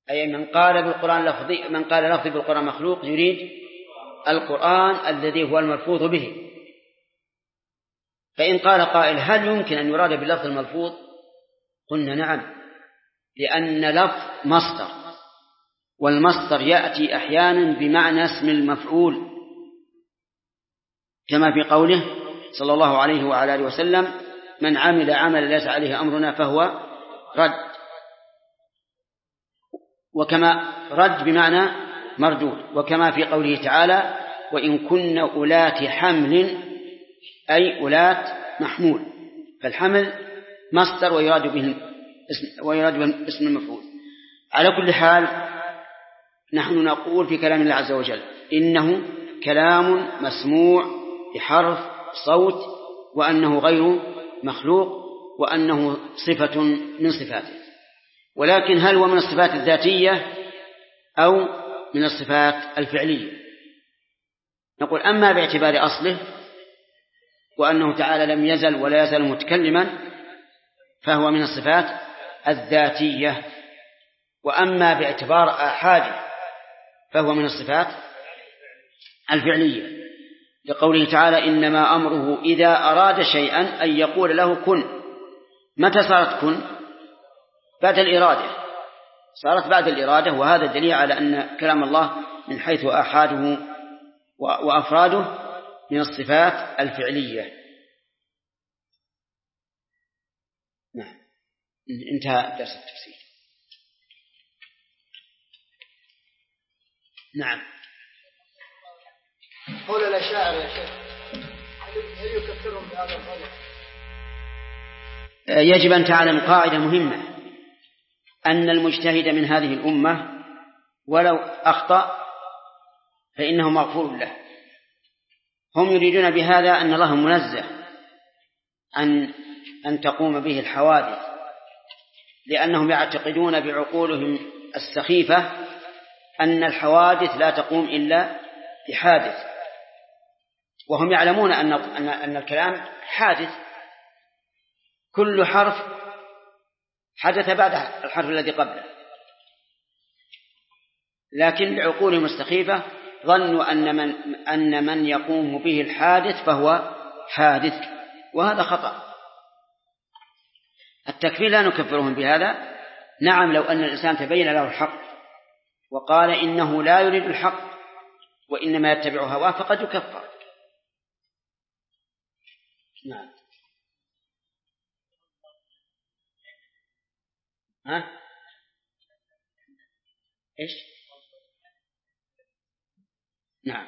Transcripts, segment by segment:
أي من قال بالقرآن لفظي، من قال لفظي بالقرآن مخلوق يريد القرآن الذي هو الملفوظ به. فإن قال قائل هل يمكن أن يراد باللفظ الملفوظ؟ قلنا نعم، لأن لفظ مصدر، والمصدر يأتي أحيانا بمعنى اسم المفعول، كما في قوله صلى الله عليه وعلى آله وسلم: من عمل عملا ليس عليه أمرنا فهو رد. وكما رد بمعنى مردود، وكما في قوله تعالى: وإن كن أولات حمل، أي أولات محمول. فالحمل مصدر ويراد به اسم المفعول. على كل حال نحن نقول في كلام الله عز وجل إنه كلام مسموع بحرف صوت، وأنه غير مخلوق، وأنه صفة من صفاته. ولكن هل هو من الصفات الذاتية أو من الصفات الفعلية؟ نقول أما باعتبار أصله وأنه تعالى لم يزل ولا يزال متكلما فهو من الصفات الذاتية، وأما باعتبار آحاده فهو من الصفات الفعلية، لقوله تعالى: إنما أمره إذا أراد شيئا أن يقول له كن. متى صارت كن؟ بعد الإرادة، صارت بعد الإرادة، وهذا دليل على أن كلام الله من حيث آحاده وأفراده من الصفات الفعلية. نعم، انتهى درس التفسير. نعم. قول الأشاعرة يا شيخ هل يكفرهم بهذا القول؟ يجب أن تعلم قاعدة مهمة، أن المجتهد من هذه الأمة ولو أخطأ فإنه مغفور له. هم يريدون بهذا أن الله منزه أن تقوم به الحوادث، لأنهم يعتقدون بعقولهم السخيفة أن الحوادث لا تقوم إلا بحادث، وهم يعلمون أن الكلام حادث، كل حرف حدث بعد الحرف الذي قبله، لكن بعقولهم السخيفة ظنوا أن من يقوم به الحادث فهو حادث، وهذا خطأ. التكفير لا نكفرهم بهذا. نعم، لو أن الإنسان تبين له الحق وقال إنه لا يريد الحق وإنما يتبع هواه فقد يكفر. نعم. إيش؟ نعم.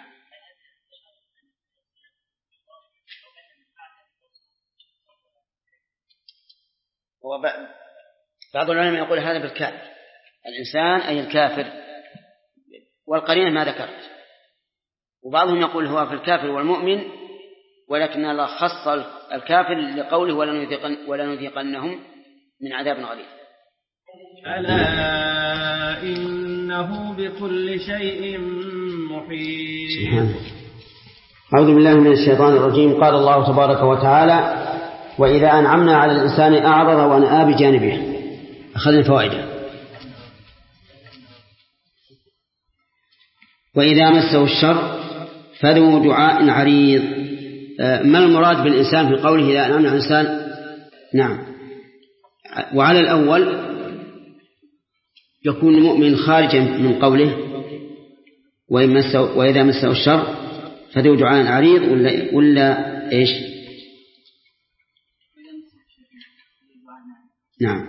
بعض العلماء يقول هذا بالكافر، الإنسان أي الكافر، والقرينة ما ذكرت. وبعضهم يقول هو في الكافر والمؤمن، ولكن الله خص الكافر لقوله ولا نذيقنهم من عذاب غليظ. ألا إنه بكل شيء محيط. سبحانه. أعوذ بالله من الشيطان الرجيم. قال الله تبارك وتعالى: وإذا أنعمنا على الإنسان أعرض ونأى بجانبه. أخذنا فوائده. وإذا مسه الشر فذو دعاء عريض. ما المراد بالإنسان في قوله إذا أنعمنا على الإنسان؟ نعم، وعلى الأول يكون المؤمن خارجا من قوله وإذا مسه الشر فذو دعاء عريض، ولا إيش؟ نعم،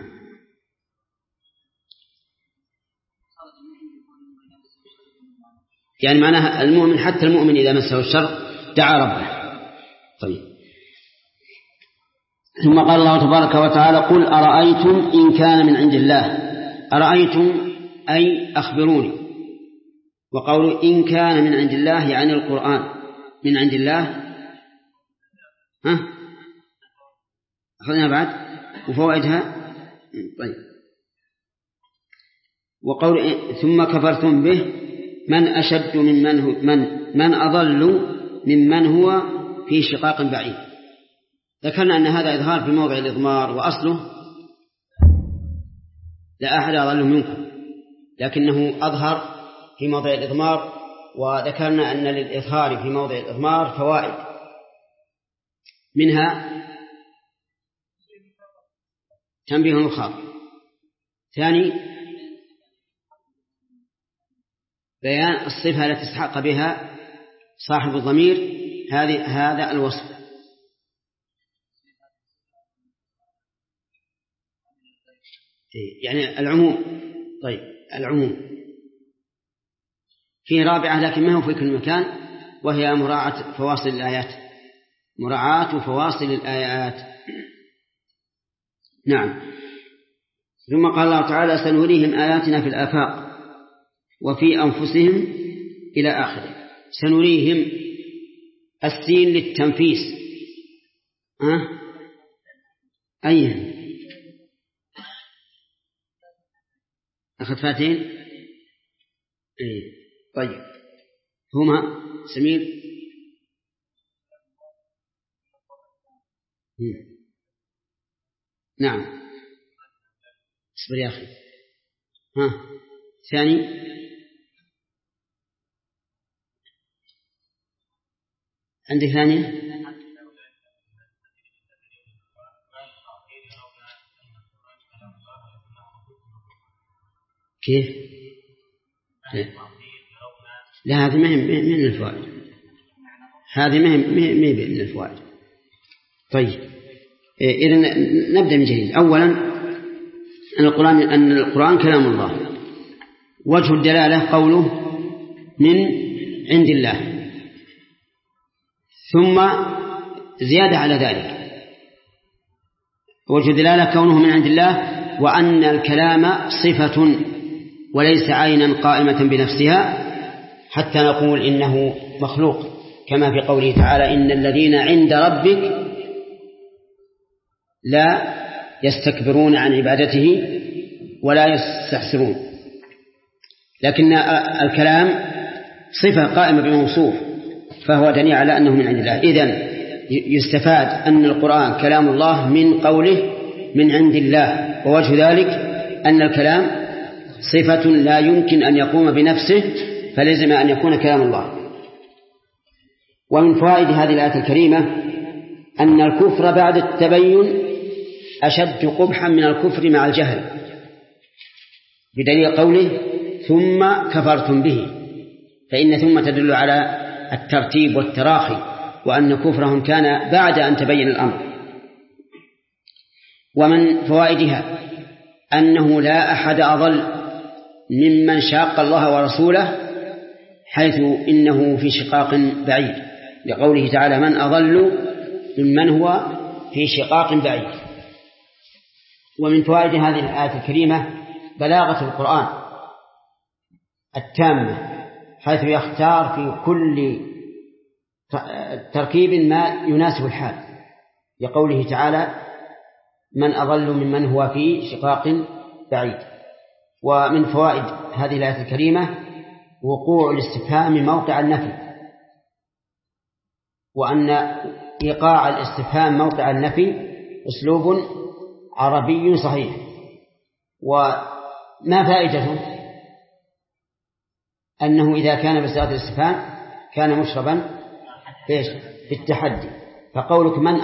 يعني معناها المؤمن، حتى المؤمن إذا مسه الشر دعا ربه. طيب، ثم قال الله تبارك وتعالى: قل أرأيتم إن كان من عند الله. أرأيتم أي أخبروني. وقول إن كان من عند الله يعني القرآن من عند الله. أخذنا بعد وفوائدها. طيب، وقول ثم كفرتم به من أشد من أضل ممن هو في شقاق بعيد. ذكرنا أن هذا إظهار في موضع الإضمار، وأصله لا أحد أضل منكم. لكنه أظهر في موضع الإضمار، وذكرنا أن للإظهار في موضع الإضمار فوائد، منها تنبيه المخاطب، ثاني بيان الصفة التي استحق بها صاحب الضمير هذا الوصف. يعني العموم. طيب العموم فيه رابعة لكن ما هو في كل مكان، وهي مراعاة فواصل الآيات، مراعاة فواصل الآيات. نعم. ثم قال الله تعالى سنريهم آياتنا في الآفاق وفي أنفسهم إلى آخره. سنريهم، السين للتنفيس. أيه أخذ فاتين. أيه. طيب هما سمير. نعم اصبر يا أخي. ثاني عندي ثانية. كيف؟ لا هذه ما هي من الفوائد، هذه ما هي من الفوائد. طيب إذن نبدأ من جديد. أولا أن القرآن كلام الله، وجه الدلالة قوله من عند الله، ثم زيادة على ذلك وجه الدلالة كونه من عند الله، وأن الكلام صفة وليس عينا قائمة بنفسها حتى نقول إنه مخلوق، كما في قوله تعالى إن الذين عند ربك لا يستكبرون عن عبادته ولا يستحسرون. لكن الكلام صفة قائمة بموصوف، فهو دليل على أنه من عند الله. إذن يستفاد أن القرآن كلام الله من قوله من عند الله، ووجه ذلك أن الكلام صفة لا يمكن أن يقوم بنفسه، فلزم أن يكون كلام الله. ومن فوائد هذه الآية الكريمة أن الكفر بعد التبين أشد قبحا من الكفر مع الجهل، بدليل قوله ثم كفرتم به، فإن ثم تدل على الترتيب والتراخي، وأن كفرهم كان بعد أن تبين الأمر. ومن فوائدها أنه لا أحد أضل ممن شاق الله ورسوله، حيث إنه في شقاق بعيد، لقوله تعالى من أضل ممن هو في شقاق بعيد. ومن فوائد هذه الآية الكريمة بلاغة القرآن التامة، حيث يختار في كل تركيب ما يناسب الحال، لقوله تعالى من أضل ممن هو في شقاق بعيد. ومن فوائد هذه الآية الكريمة وقوع الاستفهام موقع النفي، وأن إيقاع الاستفهام موقع النفي أسلوب عربي صحيح. وما فائدته؟ أنه إذا كان بصيغة الاستفهام كان مشربا في التحدي، فقوله من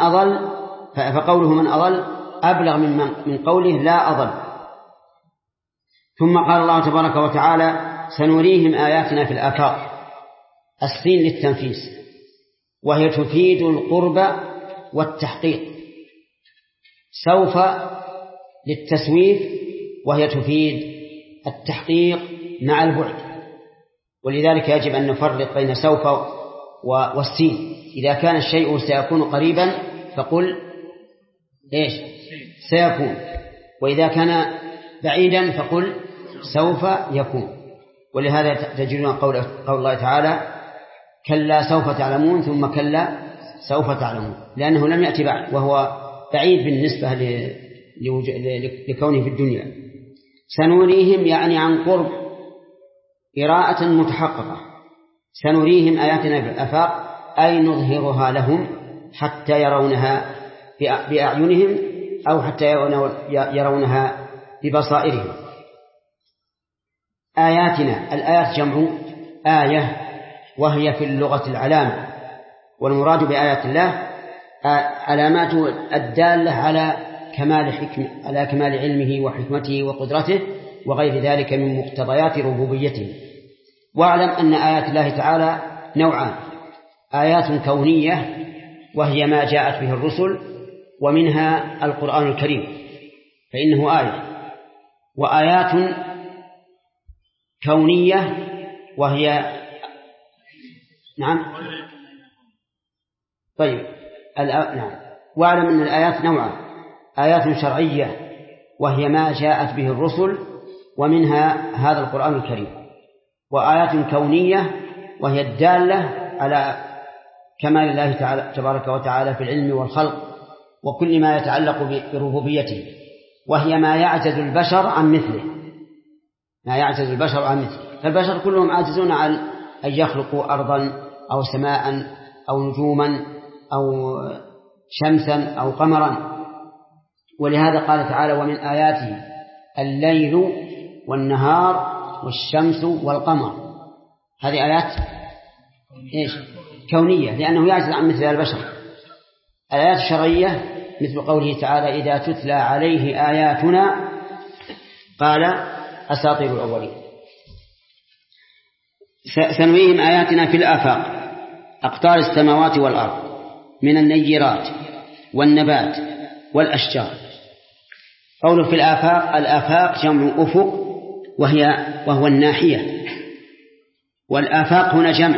أضل أبلغ من قوله لا أضل. ثم قال الله تبارك وتعالى سنريهم آياتنا في الآفاق، السين للتنفيس، وهي تفيد القرب والتحقيق، سوف للتسويف، وهي تفيد التحقيق مع البعد. ولذلك يجب أن نفرق بين سوف والسين. إذا كان الشيء سيكون قريبا فقل سيكون، وإذا كان بعيدا فقل سوف يكون. ولهذا تجدون قول الله تعالى كلا سوف تعلمون ثم كلا سوف تعلمون، لأنه لم يأتي بعد، وهو بعيد بالنسبة لكونه في الدنيا. سنريهم يعني عن قرب، قراءة متحققة، سنريهم آياتنا في الآفاق أي نظهرها لهم حتى يرونها بأعينهم أو حتى يرونها ببصائرهم. آياتنا. الآيات جمع آية، وهي في اللغة العلامة، والمراد بآيات الله علامات الدالة على كمال علمه وحكمته وقدرته وغير ذلك من مقتضيات ربوبيته. واعلم أن آيات الله تعالى نوعان: آيات كونية وهي ما جاءت به الرسل، ومنها القرآن الكريم فإنه آية، وآيات كونية وهي طيب واعلم أن الآيات نوعان: آيات شرعية وهي ما جاءت به الرسل ومنها هذا القرآن الكريم، وآيات كونية وهي الدالة على كمال الله تعالى تبارك وتعالى في العلم والخلق وكل ما يتعلق بربوبيته، وهي ما يعجز البشر عن مثله، فالبشر كلهم عاجزون عن أن يخلقوا أرضا أو سماء أو نجوما أو شمسا أو قمرا. ولهذا قال تعالى: ومن آياته الليل والنهار والشمس والقمر. هذه آيات كونية لأنه يعجز عن مثل البشر. الآيات الشرعية مثل قوله تعالى: إذا تتلى عليه آياتنا قال أساطير الأولين. سنريهم آياتنا في الآفاق أقطار السماوات والأرض من النيرات والنبات والأشجار. قوله في الآفاق، الآفاق جمع أفق وهو الناحية، والآفاق هنا جمع،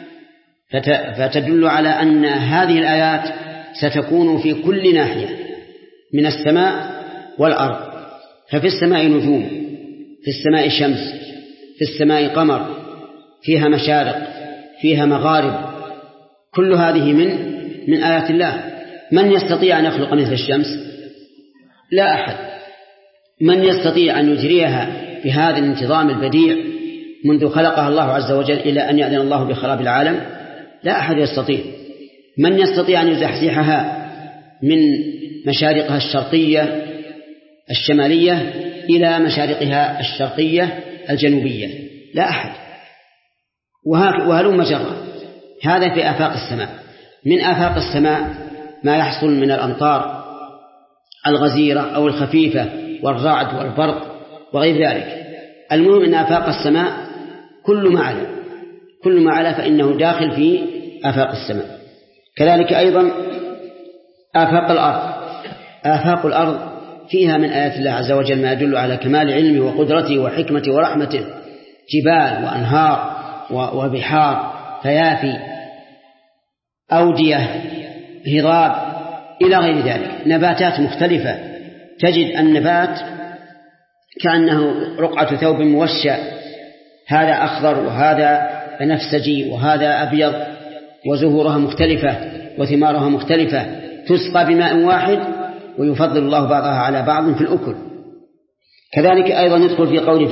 فتدل على أن هذه الآيات ستكون في كل ناحية من السماء والأرض. ففي السماء نجوم، في السماء شمس، في السماء قمر، فيها مشارق، فيها مغارب، كل هذه من آيات الله. من يستطيع أن يخلق مثل الشمس؟ لا أحد. من يستطيع أن يجريها بهذا الانتظام البديع منذ خلقها الله عز وجل إلى أن يأذن الله بخراب العالم؟ لا أحد يستطيع. من يستطيع أن يزحزحها من مشارقها الشرقية الشمالية إلى مشارقها الشرقية الجنوبية؟ لا أحد. وهلم جرا. هذا في آفاق السماء. من آفاق السماء ما يحصل من الأمطار الغزيرة أو الخفيفة والرعد والبرق وغير ذلك. المهم أن آفاق السماء كل ما علا فإنه داخل في آفاق السماء. كذلك أيضا آفاق الأرض فيها من آيات الله عز وجل ما يدل على كمال علمه وقدرته وحكمته ورحمته: جبال وأنهار وبحار، فيافي، أودية، هضاب، إلى غير ذلك. نباتات مختلفة، تجد النبات كأنه رقعة ثوب موشى، هذا أخضر وهذا بنفسجي وهذا أبيض، وزهورها مختلفة وثمارها مختلفة، تسقى بماء واحد ويفضل الله بعضها على بعض في الأكل. كذلك أيضا يدخل في قوله في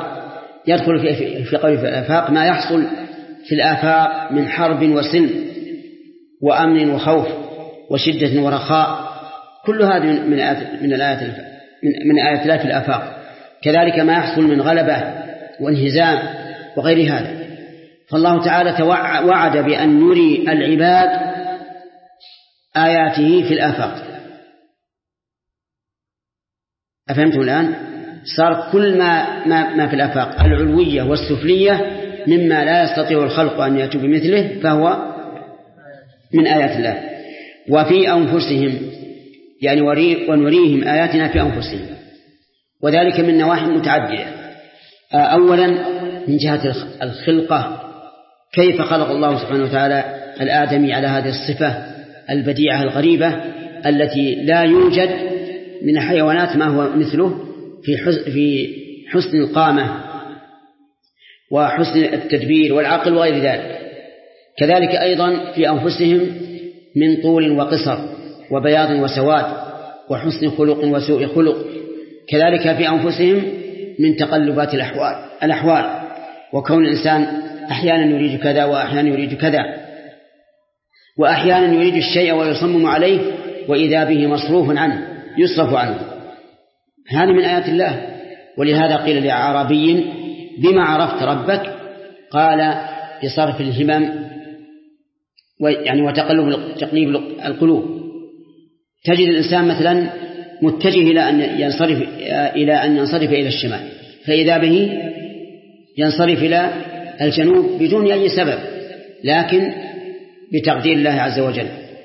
الآفاق ما يحصل في الآفاق من حرب وسلم وأمن وخوف وشدة ورخاء، كل هذه من آيات الله في الآفاق. كذلك ما يحصل من غلبة وانهزام وغير هذا. فالله تعالى وعد بأن يري العباد آياته في الآفاق. أفهمتم الآن؟ صار كل ما في الآفاق العلوية والسفلية مما لا يستطيع الخلق أن يأتوا بمثله فهو من آيات الله. وفي أنفسهم، يعني ونريهم آياتنا في أنفسهم، وذلك من نواحي متعددة. أولا من جهة الخلقة، كيف خلق الله سبحانه وتعالى الآدمي على هذه الصفة البديعة الغريبة التي لا يوجد من الحيوانات ما هو مثله في حسن القامة وحسن التدبير والعقل وغير ذلك. كذلك أيضا في أنفسهم من طول وقصر وبياض وسواد وحسن خلق وسوء خلق. كذلك في أنفسهم من تقلبات الأحوال وكون الإنسان أحيانا يريد كذا وأحيانا يريد كذا، وأحيانا يريد الشيء ويصمم عليه وإذا به مصروف عنه يصرف عنه. هذه من آيات الله. ولهذا قيل لأعرابي: بما عرفت ربك؟ قال بصرف الهمم يعني وتقليب القلوب. تجد الإنسان مثلا متجه إلى أن ينصرف إلى الشمال، فإذا به ينصرف إلى الجنوب بدون أي سبب، لكن بتقدير الله عز وجل.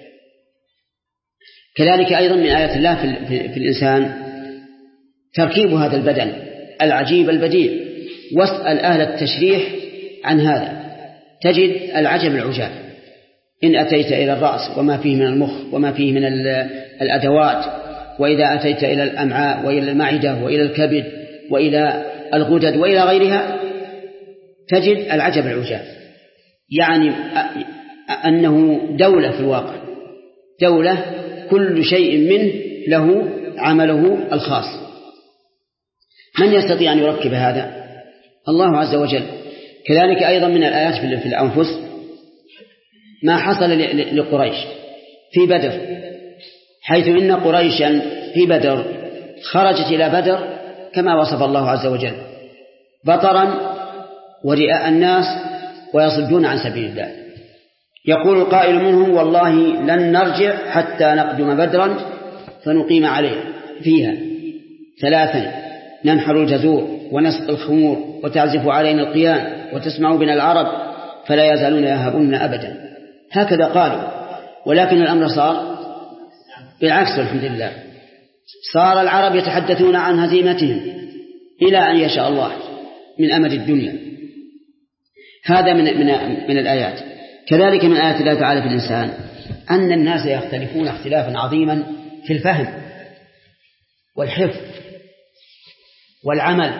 كذلك أيضا من آيات الله في الإنسان تركيب هذا البدن العجيب البديع. واسأل أهل التشريح عن هذا تجد العجب العجاب. إن أتيت إلى الرأس وما فيه من المخ وما فيه من الأدوات، وإذا أتيت إلى الأمعاء وإلى المعدة وإلى الكبد وإلى الغدد وإلى غيرها تجد العجب العجاب، يعني أنه دولة في الواقع، دولة كل شيء منه له عمله الخاص. من يستطيع أن يركب هذا؟ الله عز وجل. كذلك أيضا من الآيات في الأنفس ما حصل لقريش في بدر، حيث إن قريشا في بدر خرجت إلى بدر كما وصف الله عز وجل بطرا ورئاء الناس ويصدون عن سبيل الله. يقول القائل منهم والله لن نرجع حتى نقدم بدرا فنقيم عليه فيها 3 ننحر الجزور ونسقي الخمور وتعزف علينا القيان وتسمع بنا العرب فلا يزالون يهابون أبدا. هكذا قالوا، ولكن الأمر صار بالعكس والحمد لله. صار العرب يتحدثون عن هزيمتهم إلى أن يشاء الله من أمد الدنيا. هذا من الآيات. كذلك من آيات الله تعالى في الإنسان أن الناس يختلفون اختلافا عظيما في الفهم والحفظ والعمل.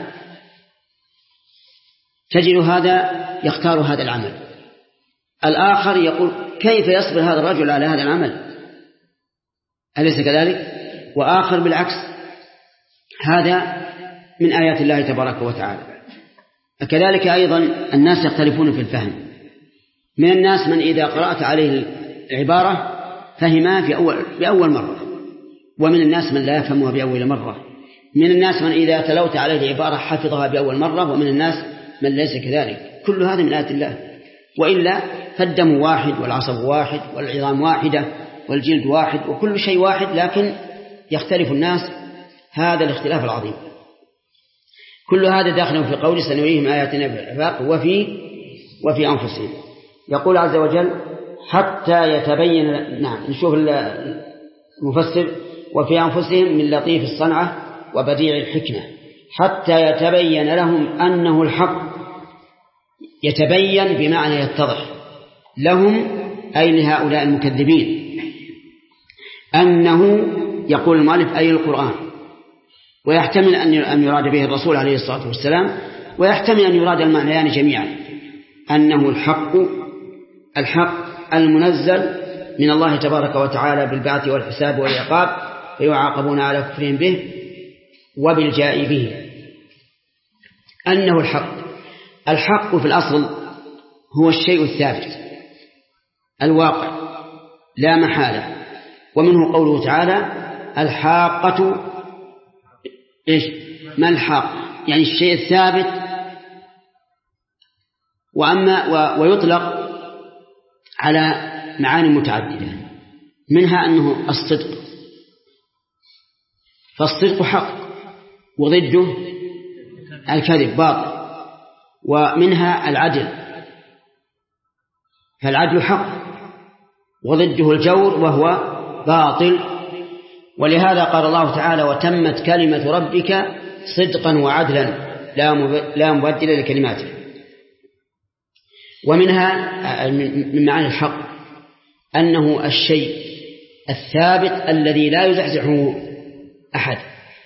تجد هذا يختار هذا العمل، الآخر يقول كيف يصبر هذا الرجل على هذا العمل، أليس كذلك؟ وآخر بالعكس. هذا من آيات الله تبارك وتعالى. كذلك أيضا الناس يختلفون في الفهم. من الناس من إذا قرأت عليه العبارة فهمها بأول مرة، ومن الناس من لا يفهمها بأول مرة. من الناس من إذا تلوت عليه العبارة حفظها بأول مرة، ومن الناس من ليس كذلك. كل هذا من آيات الله. وإلا فالدم واحد والعصب واحد والعظام واحدة والجلد واحد وكل شيء واحد، لكن يختلف الناس هذا الاختلاف العظيم. كل هذا داخل في قول سنريهم آياتنا في الآفاق وفي أنفسهم. يقول عز وجل حتى يتبين. نعم نشوف المفسر وفي أنفسهم من لطيف الصنعة وبديع الحكمة حتى يتبين لهم أنه الحق. يتبين بمعنى يتضح لهم أي لهؤلاء المكذبين أنه، يقول المؤلف أي القرآن، ويحتمل أن يراد به الرسول عليه الصلاة والسلام، ويحتمل أن يراد المعنيان جميعا، أنه الحق المنزل من الله تبارك وتعالى بالبعث والحساب والعقاب، فيعاقبون على كفرهم به وبالجاء به. أنه الحق في الأصل هو الشيء الثابت الواقع لا محالة، ومنه قوله تعالى الحاقة ما الحاق، يعني الشيء الثابت. ويطلق على معاني متعددة، منها أنه الصدق، فالصدق حق وضده الكذب باطل. ومنها العدل، فالعدل حق وضده الجور وهو باطل. ولهذا قال الله تعالى وتمت كلمة ربك صدقا وعدلا لا مبدل لكلماته. ومنها من معاني الحق أنه الشيء الثابت الذي لا يزعزعه أحد،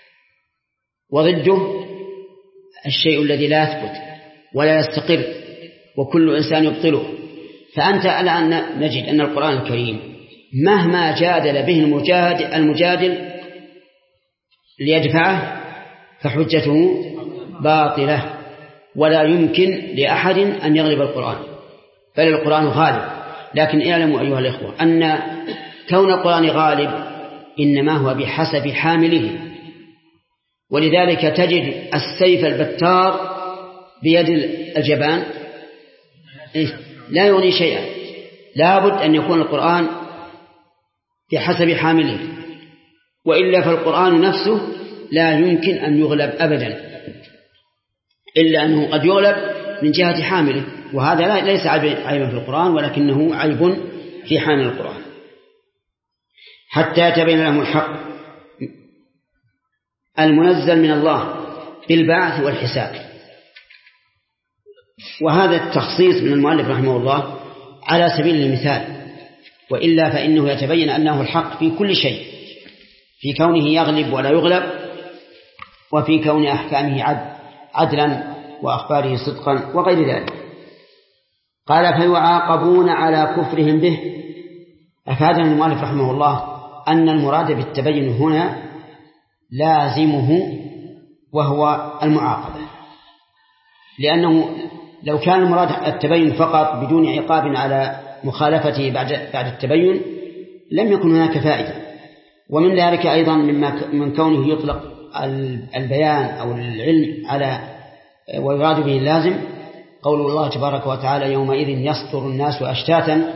وضده الشيء الذي لا يثبت ولا يستقر وكل إنسان يبطله. فأنت الآن نجد أن القرآن الكريم مهما جادل به المجادل ليدفعه فحجته باطلة، ولا يمكن لأحد أن يغلب القرآن، بل القرآن غالب. لكن اعلموا أيها الإخوة أن كون القرآن غالب إنما هو بحسب حامله، ولذلك تجد السيف البتار بيد الجبان لا يغني شيئا، لابد أن يكون القرآن بحسب حامله، وإلا فالقرآن نفسه لا يمكن أن يغلب أبدا، إلا أنه قد يغلب من جهة حامله، وهذا ليس عيبا في القرآن ولكنه عيب في حامل القرآن. حتى يتبين لهم الحق المنزل من الله بالبعث والحساب. وهذا التخصيص من المؤلف رحمه الله على سبيل المثال، وإلا فإنه يتبين أنه الحق في كل شيء، في كونه يغلب ولا يغلب، وفي كون أحكامه عدلا وأخباره صدقا وغير ذلك. قال فيعاقبون على كفرهم به. أفادنا المؤلف رحمه الله أن المراد بالتبين هنا لازمه وهو المعاقبة، لأنه لو كان المراد التبين فقط بدون عقاب على مخالفته بعد التبين لم يكن هناك فائدة. ومن ذلك أيضا من كونه يطلق البيان أو العلم على ويراد به اللازم قول الله تبارك وتعالى يومئذ يصدر الناس أشتاتا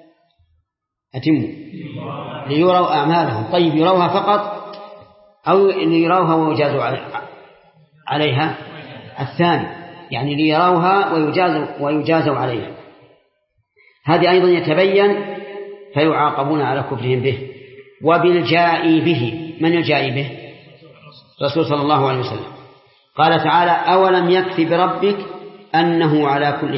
ليروا أعمالهم. طيب يروها فقط أو ليروها ويجازوا عليها؟ الثاني، يعني ليروها ويجازوا عليها. هذه أيضا يتبين فيعاقبون على كفرهم به. وبالجائي به، من الجائي به؟ رسول صلى الله عليه وسلم. قال تعالى أولم يكفي بربك أنه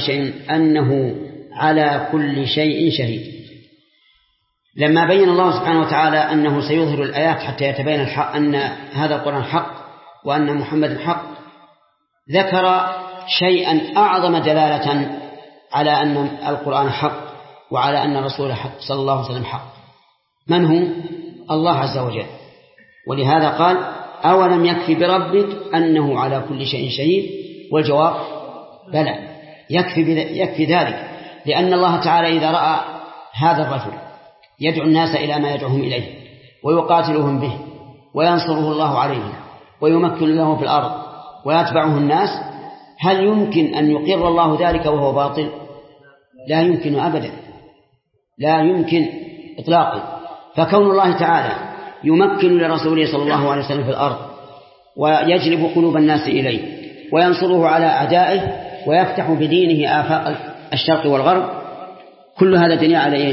على كل شيء شهيد. لما بين الله سبحانه وتعالى أنه سيظهر الآيات حتى يتبين الحق أن هذا القرآن حق وأن محمد حق، ذكر شيئا أعظم دلالة على أن القرآن حق وعلى أن رسوله حق صلى الله عليه وسلم حق. من هو؟ الله عز وجل. ولهذا قال أولم يكفي بربك أنه على كل شيء شهيد؟ والجواب بلى، يكفي ذلك، لأن الله تعالى إذا رأى هذا الرجل يدعو الناس إلى ما يدعوهم إليه ويقاتلهم به وينصره الله عليه ويمكن له في الأرض ويتبعه الناس، هل يمكن أن يقر الله ذلك وهو باطل؟ لا يمكن أبدا، لا يمكن إطلاقا. فكون الله تعالى يمكن لرسوله صلى الله عليه وسلم في الأرض ويجلب قلوب الناس إليه وينصره على أعدائه ويفتح بدينه آفاق الشرق والغرب، كل هذا دليل على إيش؟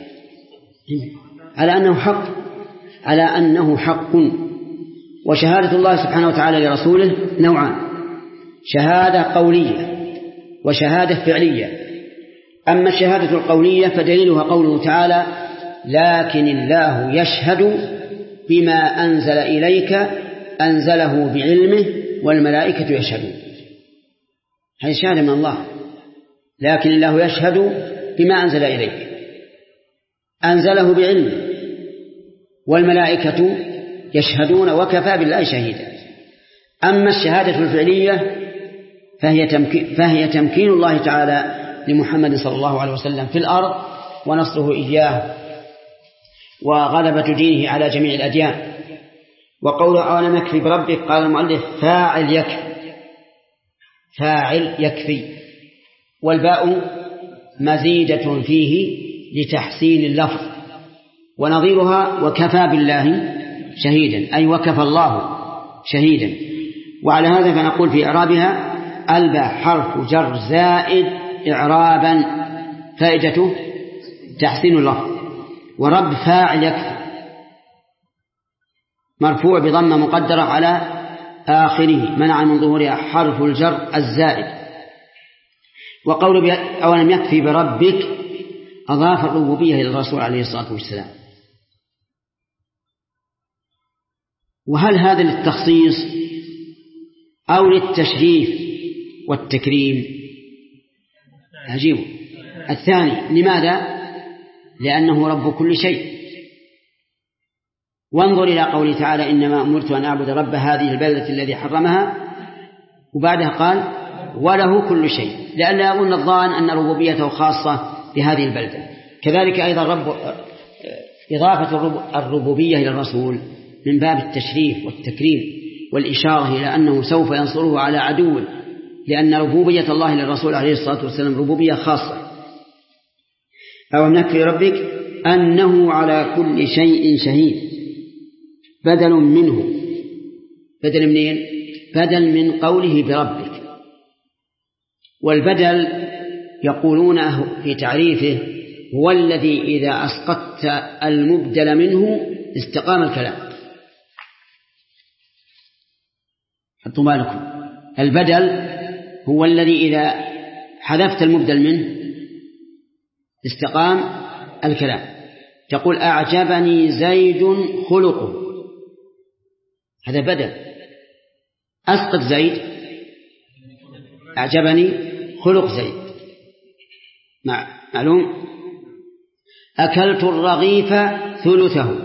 على أنه حق. وشهادة الله سبحانه وتعالى لرسوله نوعان: شهادة قولية وشهادة فعلية. أما الشهادة القولية فدليلها قوله تعالى لكن الله يشهد بما أنزل إليك أنزله بعلمه والملائكة يشهدون. هذه شهادة من الله، لكن الله يشهد بما أنزل إليك أنزله بعلمه والملائكة يشهدون وكفى بالله شهيدا. أما الشهادة الفعلية فهي تمكين الله تعالى لمحمد صلى الله عليه وسلم في الأرض ونصره إياه وغلبة دينه على جميع الأديان. وقول أولم يكفي بربك قال المؤلف فاعل يكفي، والباء مزيدة فيه لتحسين اللفظ، ونظيرها وكفى بالله شهيدا، أي وكفى الله شهيدا. وعلى هذا فنقول في إعرابها الباء حرف جر زائد إعرابا فائدته تحسين اللفظ. ورب فاعل يكفي مرفوع بضمة مقدرة على آخره منع من ظهورها حرف الجر الزائد. وقول أولم يكفي بربك أضاف الربوبية إلى الرسول عليه الصلاة والسلام. وهل هذا للتخصيص أو للتشريف والتكريم؟ عجيب. الثاني. لماذا؟ لأنه رب كل شيء. وانظر إلى قوله تعالى إنما أمرت أن أعبد رب هذه البلدة الذي حرمها، وبعدها قال وله كل شيء، لئلا يظن الظان أن ربوبيته خاصة بهذه البلدة. كذلك أيضا إضافة الربوبية إلى الرسول من باب التشريف والتكريم والإشارة إلى أنه سوف ينصره على عدوه لأن ربوبية الله للرسول عليه الصلاة والسلام ربوبية خاصة. أو نكفي ربك أنه على كل شيء شهيد بدل منه، بدل منين؟ بدل من قوله بربك. والبدل يقولون في تعريفه هو الذي إذا أسقطت المبدل منه استقام الكلام. حطوا بالكم، البدل هو الذي إذا حذفت المبدل منه استقام الكلام. تقول أعجبني زيد خلقه، هذا بدل. أسقط زيد، أعجبني خلق زيد، معلوم. أكلت الرغيف ثلثه،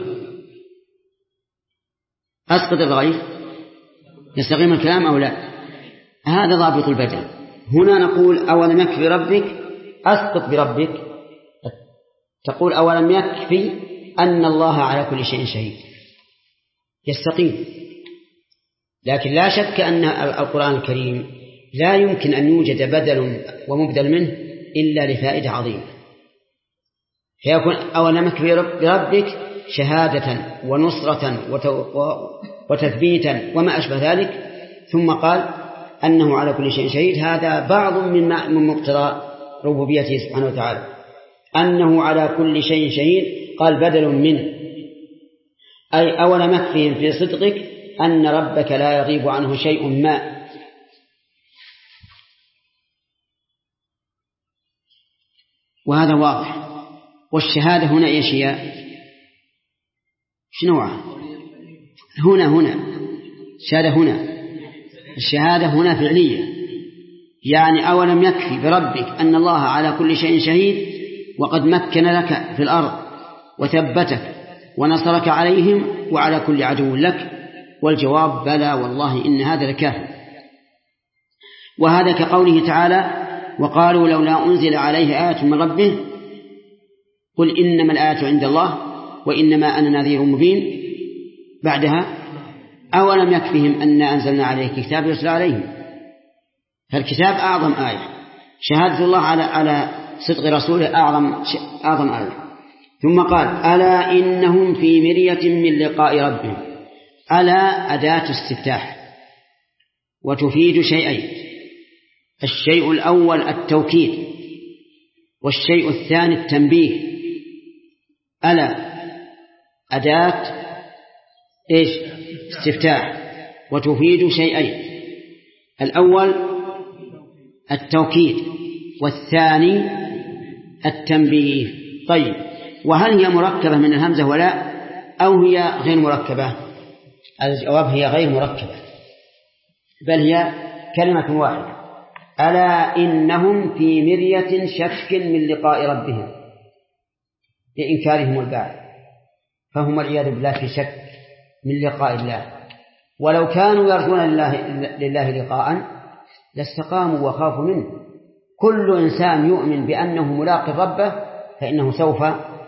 أسقط الرغيف يستقيم الكلام أو لا؟ هذا ضابط البدل. هنا نقول أولم يكفي بربك، أسقط بربك، تقول أولم يكفي أن الله على كل شيء شهيد، يستقيم. لكن لا شك أن القرآن الكريم لا يمكن أن يوجد بدل ومبدل منه إلا لفائدة عظيمة، فيكون أولم يكفي بربك شهادة ونصرة وتثبيتا وما أشبه ذلك، ثم قال أنه على كل شيء شهيد. هذا بعض من مقتضى ربوبيته سبحانه وتعالى، أنه على كل شيء شهيد. قال بدل منه، أي أولم يكفي في صدقك أن ربك لا يغيب عنه شيء ما. وهذا واضح. والشهادة هنا إيش هي؟ شنوعها؟ هنا الشهادة هنا فعلية، يعني أولم يكفي بربك أن الله على كل شيء شهيد وقد مكن لك في الأرض وثبتك ونصرك عليهم وعلى كل عدو لك. والجواب بلى والله إن هذا لكافٍ. وهذا كقوله تعالى وقالوا لولا أنزل عليه آية من ربه قل إنما الآية عند الله وإنما أنا نذير مبين. بعدها أولم يكفهم أن أنزلنا عليك كتاب يتلى عليهم، فالكتاب أعظم آية، شهادة الله على صدق رسوله أعظم آية. ثم قال ألا إنهم في مرية من لقاء ربهم. ألا أداة استفتاح وتفيد شيئين، الشيء الأول التوكيد والشيء الثاني التنبيه. ألا أداة إيش؟ استفتاح وتفيد شيئين، الأول التوكيد والثاني التنبيه. طيب، وهل هي مركبة من الهمزة ولا أو هي غير مركبة؟ الجواب هي غير مركبة، بل هي كلمة واحدة. ألا إنهم في مرية شك من لقاء ربهم لإنكارهم البعث، فهم والعياذ بالله في شك من لقاء الله. ولو كانوا يرجون لله لقاء لاستقاموا وخافوا منه. كل إنسان يؤمن بأنه ملاق ربه فإنه سوف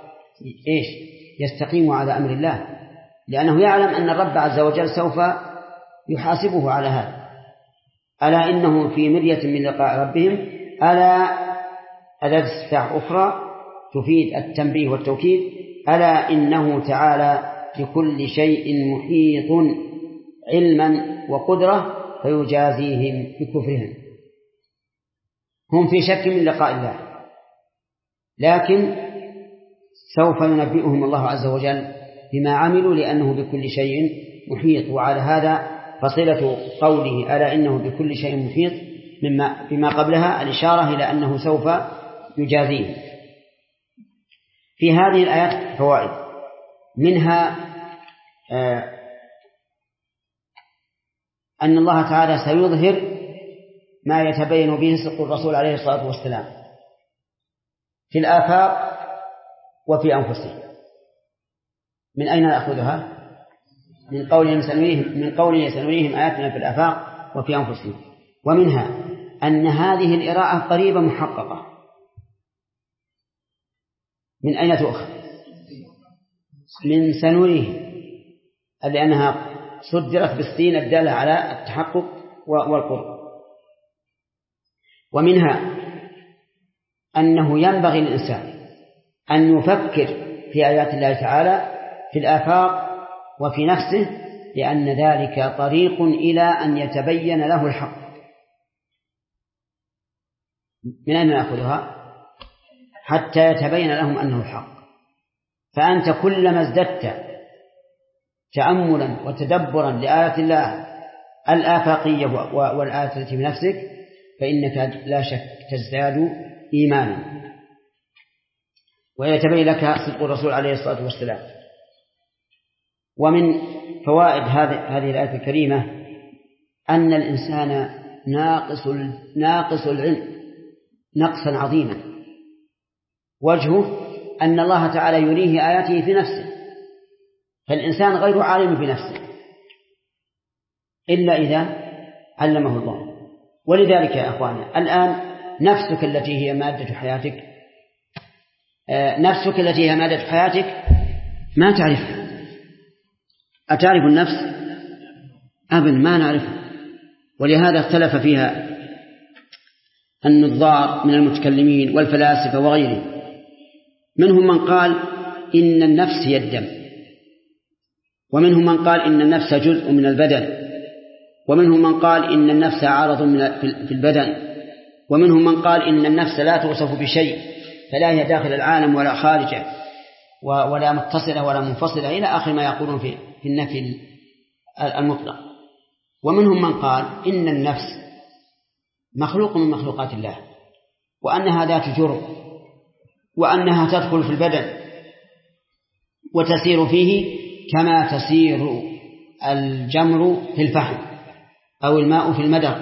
يستقيم على أمر الله، لأنه يعلم أن الرب عز وجل سوف يحاسبه على هذا. ألا إنهم في مرية من لقاء ربهم. ألا أداة استفتاح أخرى تفيد التنبيه والتوكيد. ألا إنه تعالى بكل شيء محيط علما وقدرة فيجازيهم بكفرهم. هم في شك من لقاء الله، لكن سوف ينبئهم الله عز وجل بما عملوا لأنه بكل شيء محيط. وعلى هذا فصلة قوله ألا إنه بكل شيء محيط بما قبلها الإشارة إلى أنه سوف يجازيهم. في هذه الآيات فوائد، منها أن الله تعالى سيظهر ما يتبين به صدق الرسول عليه الصلاة والسلام في الآفاق وفي أنفسهم. من أين نأخذها؟ من قوله سنريهم آياتنا في الآفاق وفي أنفسهم. ومنها أن هذه الإراءة قريبة محققة. من أين تؤخذ؟ من سنريهم، لأنها صدرت بالسين الدالة على التحقق والقرب. ومنها أنه ينبغي للإنسان أن يفكر في آيات الله تعالى في الآفاق وفي نفسه، لأن ذلك طريق إلى أن يتبين له الحق. من أين نأخذها؟ حتى يتبين لهم أنه الحق. فأنت كلما ازددت تأملا وتدبرا لآيات الله الآفاقية والآيات التي في نفسك فإنك لا شك تزداد إيمانا ويتبين لك صدق الرسول عليه الصلاة والسلام. ومن فوائد هذه الآية الكريمة أن الإنسان ناقص العلم نقصا عظيما، وجهه أن الله تعالى يريه آياته في نفسه، فالإنسان غير عالم بنفسه إلا إذا علمه الله. ولذلك يا أخوانا الآن نفسك التي هي مادة حياتك ما تعرفها. أتعرف النفس؟ أبدا ما نعرفها. ولهذا اختلف فيها النظار من المتكلمين والفلاسفة وغيرهم. منهم من قال إن النفس هي الدم، ومنهم من قال إن النفس جزء من البدن، ومنهم من قال إن النفس عارض في البدن، ومنهم من قال إن النفس لا توصف بشيء، فلا هي داخل العالم ولا خارجه ولا متصلة ولا منفصلة إلى آخر ما يقولون في النفي المطلق. ومنهم من قال إن النفس مخلوق من مخلوقات الله، وأنها ذات جرم، وأنها تدخل في البدن وتسير فيه كما تسير الجمر في الفحم أو الماء في المدر.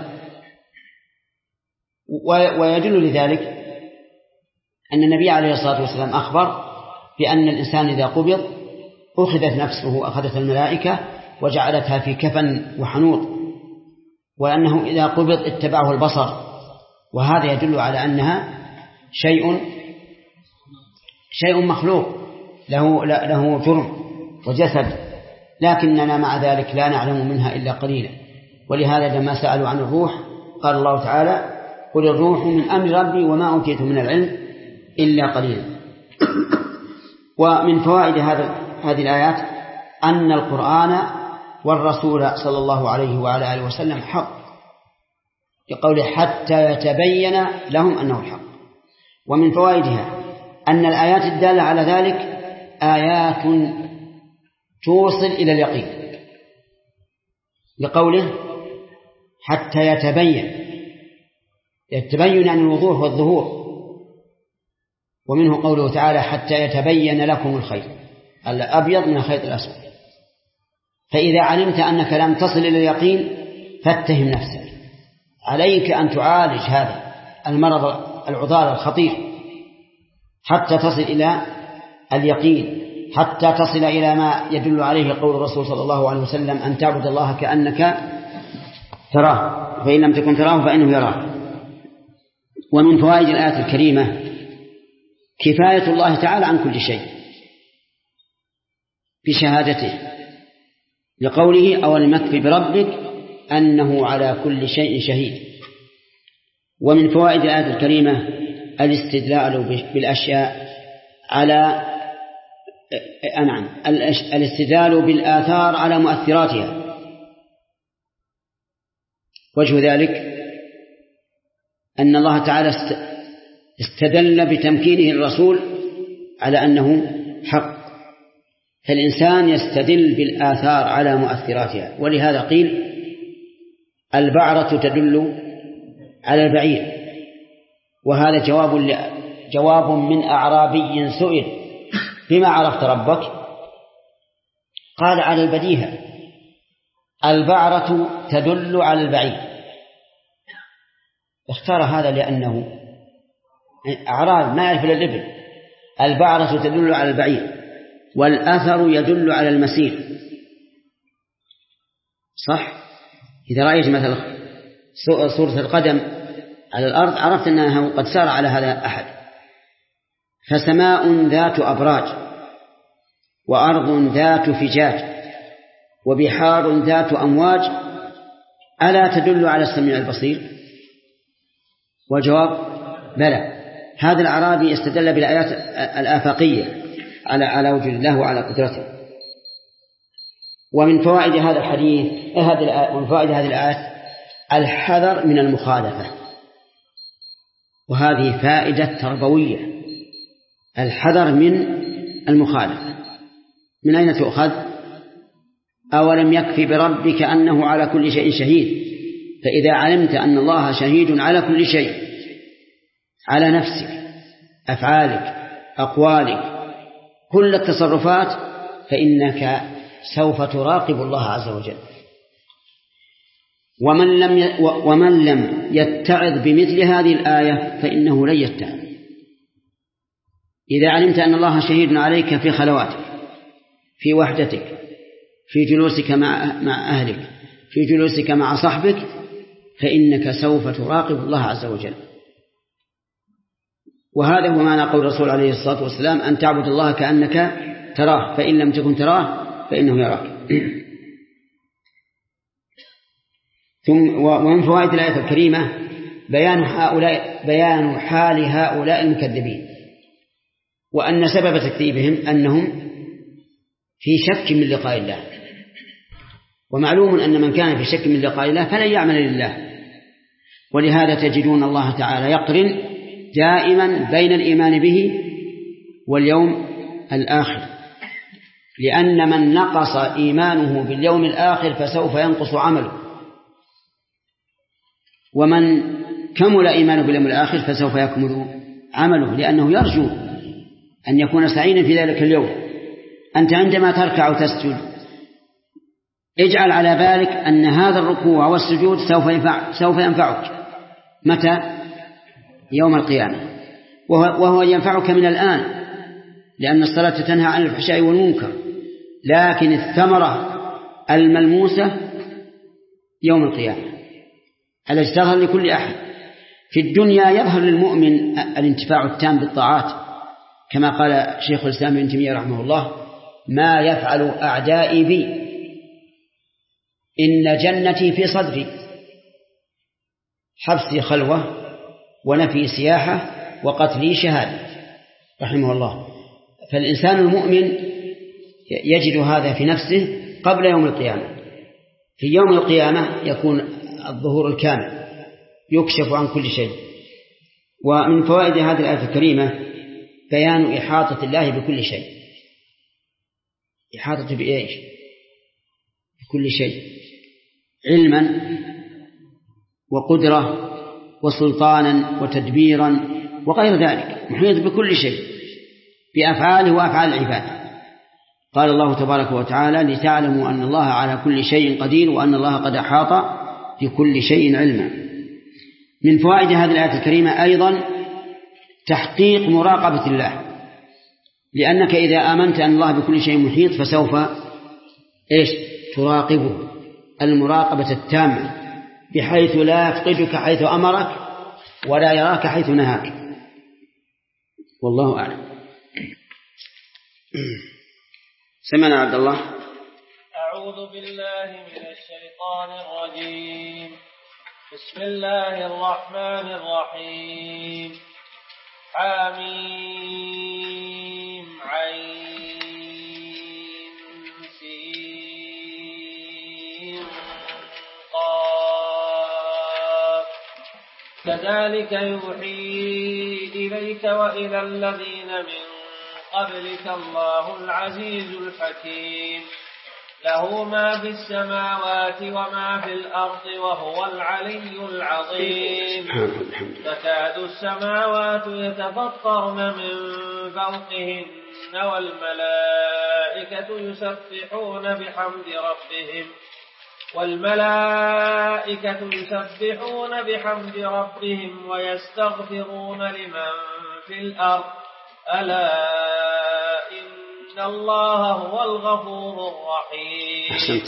ويدل لذلك أن النبي عليه الصلاة والسلام أخبر بأن الإنسان إذا قبض أخذت نفسه، أخذت الملائكة وجعلتها في كفن وحنوط، وأنه إذا قبض اتبعه البصر، وهذا يدل على أنها شيء مخلوق له جرم وجسد، لكننا مع ذلك لا نعلم منها إلا قليلا. ولهذا لما سألوا عن الروح قال الله تعالى قل الروح من أمر ربي وما أوتيت من العلم إلا قليلا. ومن فوائد هذه الآيات أن القرآن والرسول صلى الله عليه وعلى آله وسلم حق، لقوله حتى يتبين لهم أنه الحق. ومن فوائدها أن الآيات الدالة على ذلك آيات توصل إلى اليقين، لقوله حتى يتبين عن الوضوح والظهور. ومنه قوله تعالى حتى يتبين لكم الخيط الأبيض من الخيط الأسود. فإذا علمت أنك لم تصل إلى اليقين فاتهم نفسك، عليك أن تعالج هذا المرض العضال الخطير حتى تصل إلى اليقين، حتى تصل إلى ما يدل عليه قول الرسول صلى الله عليه وسلم أن تعبد الله كأنك تراه فإن لم تكن تراه فإنه يراه. ومن فوائد الآية الكريمة كفاية الله تعالى عن كل شيء بشهادته، لقوله أولم يكف بربك أنه على كل شيء شهيد. ومن فوائد الآية الكريمة الاستدلال بالأشياء على الاستدلال بالآثار على مؤثراتها. وجه ذلك أن الله تعالى استدل بتمكينه الرسول على أنه حق، فالإنسان يستدل بالآثار على مؤثراتها. ولهذا قيل البعرة تدل على البعير، وهذا جواب من أعرابي سئل بما عرفت ربك؟ قال على البديهة، البعرة تدل على البعير. اختار هذا لأنه أعراب ما يعرف إلا الإبل. البعرة تدل على البعير والأثر يدل على المسير، صح؟ إذا رأيت مثلا صورة القدم على الأرض عرفت أنه قد سار على هذا أحد. فسماء ذات أبراج، وأرض ذات فجاج، وبحار ذات أمواج، ألا تدل على السميع البصير؟ والجواب بلى. هذا الأعرابي استدل بالآيات الآفاقية على وجود الله وعلى قدرته. ومن فوائد هذا الحديث ومن فوائد هذه الآيات الحذر من المخالفة، وهذه فائدة تربوية. الحذر من المخالفة من أين تؤخذ؟ أولم يكفي بربك أنه على كل شيء شهيد؟ فإذا علمت أن الله شهيد على كل شيء، على نفسك، أفعالك، أقوالك، كل التصرفات، فإنك سوف تراقب الله عز وجل. ومن لم يتعظ بمثل هذه الآية فإنه لن يتعظ. إذا علمت أن الله شهيد عليك في خلواتك، في وحدتك، في جلوسك مع أهلك، في جلوسك مع صحبك، فإنك سوف تراقب الله عز وجل. وهذا هو معنى قول الرسول عليه الصلاة والسلام: أن تعبد الله كأنك تراه، فإن لم تكن تراه فإنه يراك. ومن فوائد الآية الكريمة بيان حال هؤلاء المكذبين، وأن سبب تكذيبهم أنهم في شك من لقاء الله. ومعلوم أن من كان في شك من لقاء الله فلن يعمل لله. ولهذا تجدون الله تعالى يقرن دائما بين الإيمان به واليوم الآخر، لأن من نقص إيمانه باليوم الآخر فسوف ينقص عمله، ومن كمل إيمانه باليوم الآخر فسوف يكمل عمله، لأنه يرجو أن يكون سعيدا في ذلك اليوم. أنت عندما تركع وتسجد اجعل على بالك أن هذا الركوع والسجود سوف ينفعك متى؟ يوم القيامة. وهو ينفعك من الآن، لأن الصلاة تنهى عن الفحشاء والمنكر، لكن الثمرة الملموسة يوم القيامة التي تظهر لكل أحد. في الدنيا يظهر للمؤمن الانتفاع التام بالطاعات، كما قال شيخ الإسلام ابن تيمية رحمه الله: ما يفعل أعدائي بي إن جنتي في صدري، حبسي خلوة ونفي سياحة وقتلي شهادة، رحمه الله. فالإنسان المؤمن يجد هذا في نفسه قبل يوم القيامة. في يوم القيامة يكون الظهور الكامل، يكشف عن كل شيء. ومن فوائد هذه الآية الكريمة بيان إحاطة الله بكل شيء. إحاطة بإيش؟ بكل شيء، علما وقدرة وسلطانا وتدبيرا وغير ذلك، محيط بكل شيء بأفعاله وأفعال العباد. قال الله تبارك وتعالى: لتعلموا أن الله على كل شيء قدير وأن الله قد أحاط بكل شيء علما. من فوائد هذه الآية الكريمة أيضا تحقيق مراقبة الله، لأنك إذا آمنت أن الله بكل شيء محيط فسوف تراقبه المراقبة التامة، بحيث لا يفقدك حيث أمرك ولا يراك حيث نهاك. والله أعلم. سمعنا عبد الله. أعوذ بالله من الشيطان الرجيم. بسم الله الرحمن الرحيم. حميم عين سين قاف. كذلك يوحي إليك وإلى الذين من قبلك الله العزيز الحكيم، له ما في السماوات وما في الأرض وهو العلي العظيم. تكاد السماوات يتفطرن من فوقهن والملائكة يسبحون بحمد ربهم ويستغفرون لمن في الأرض ألا إن الله هو الغفور الرحيم. أحسنت.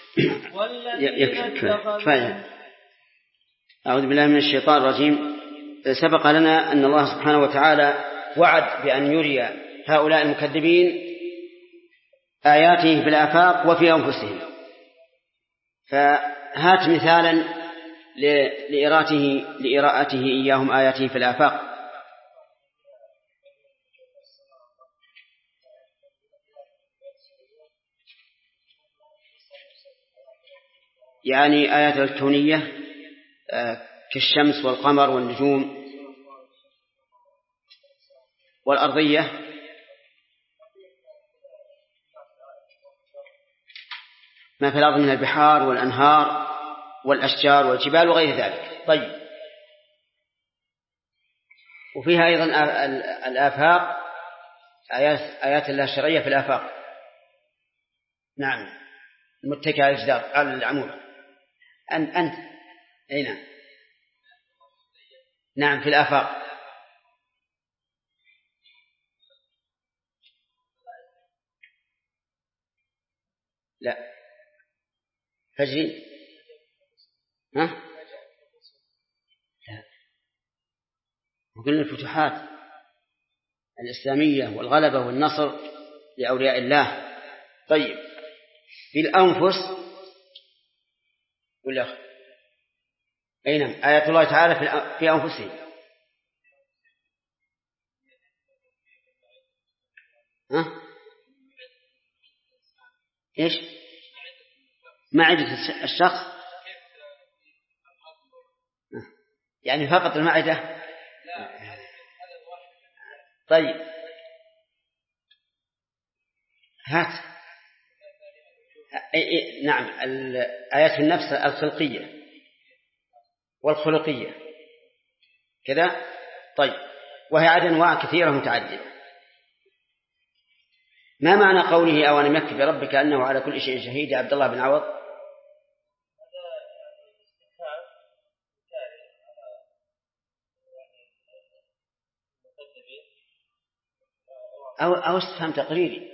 كفاية. أعوذ بالله من الشيطان الرجيم. سبق لنا أن الله سبحانه وتعالى وعد بأن يري هؤلاء المكذبين آياته في الآفاق وفي أنفسهم. فهات مثالا لإراءته إياهم آياته في الآفاق. يعني آيات الكونية كالشمس والقمر والنجوم، والأرضية ما في الأرض من البحار والأنهار والأشجار والجبال وغير ذلك. طيب، وفيها أيضا الآفاق، آيات الله الشرعية في الآفاق. نعم، المتكئ على الجدار على العمود. أنت أين؟ نعم، في الآفاق. لا، فجري. ها؟ لا، وقلنا الفتوحات الإسلامية والغلبة والنصر لأولياء الله. طيب، في الأنفس ولا أين آيات الله تعالى في أنفسهم؟ ها؟ إيش؟ معدة الشخص، يعني فقط المعدة. طيب، هات. نعم، آيات النفس الخلقية والخلقية كذا. طيب، وهي عدد أنواع كثيرة متعددة. ما معنى قوله أولم يكف بربك أنه على كل شيء شهيد يا عبد الله بن عوض؟ أو استفهام تقريري.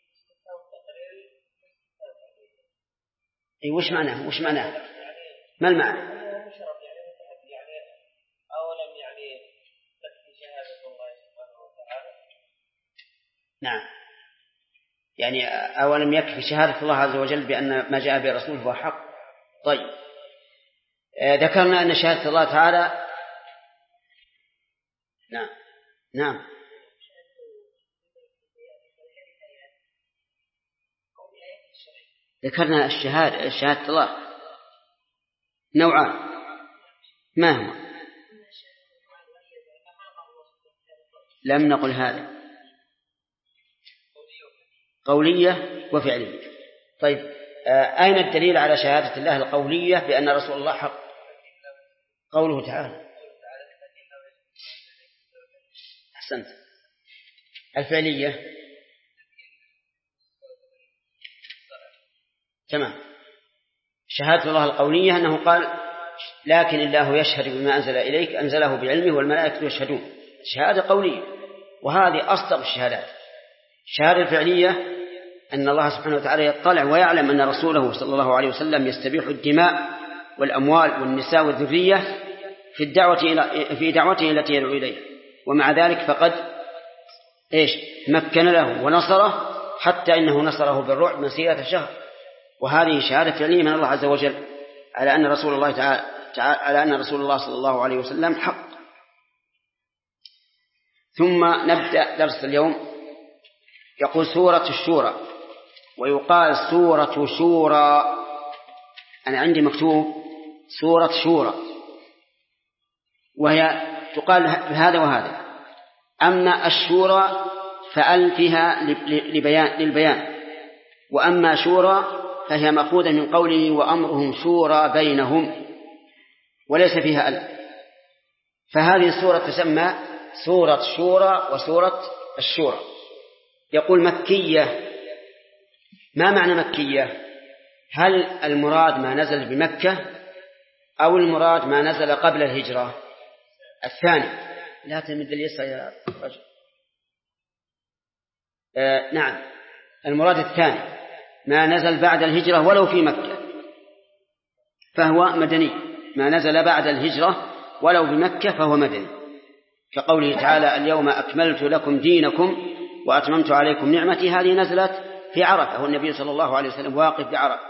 إيه، وش معناه؟ ما المعنى؟ أولم تكفي شهادة الله سبحانه وتعالى. نعم، يعني أولم يكفي شهادة الله عز وجل بأن ما جاء به رسوله هو حق. طيب، ذكرنا أن شهادة الله تعالى. نعم ذكرنا شهادة الله نوعان. ما هو؟ لم نقل هذا، قولية وفعلية. طيب، أين الدليل على شهادة الله القولية بأن رسول الله حق؟ قوله تعالى. أحسنت. الفعلية تمام. شهادة الله القولية أنه قال لكن الله يشهد بما أنزل إليك أنزله بعلمه والملائكة يشهدون، شهادة قولية، وهذه أصدق الشهادات. الشهادة الفعلية أن الله سبحانه وتعالى يطلع ويعلم أن رسوله صلى الله عليه وسلم يستبيح الدماء والأموال والنساء والذرية في دعوته التي يدعو إليها، ومع ذلك فقد مكن له ونصره، حتى إنه نصره بالرعب مسيرة شهر. وهذه شهادة فعلية من الله عز وجل على أن رسول الله صلى الله عليه وسلم حق. ثم نبدأ درس اليوم. يقول سورة الشورى، ويقال سورة شورى. أنا عندي مكتوب سورة شورى، وهي تقال هذا وهذا. أما الشورى فأل فيها للبيان، وأما شورى فهي مأخوذة من قوله وأمرهم شورى بينهم، وليس فيها أل. فهذه السورة تسمى سورة شورى وسورة الشورى. يقول مكية. ما معنى مكية؟ هل المراد ما نزل بمكة أو المراد ما نزل قبل الهجرة؟ الثاني. لا تمد اليسر يا رجل. نعم، المراد الثاني، ما نزل بعد الهجرة ولو في مكة فهو مدني، ما نزل بعد الهجرة ولو بمكة فهو مدني، كقوله تعالى اليوم أكملت لكم دينكم وأتممت عليكم نعمتي. هذه نزلت في عرفة، والنبي صلى الله عليه وسلم واقف بعرفة.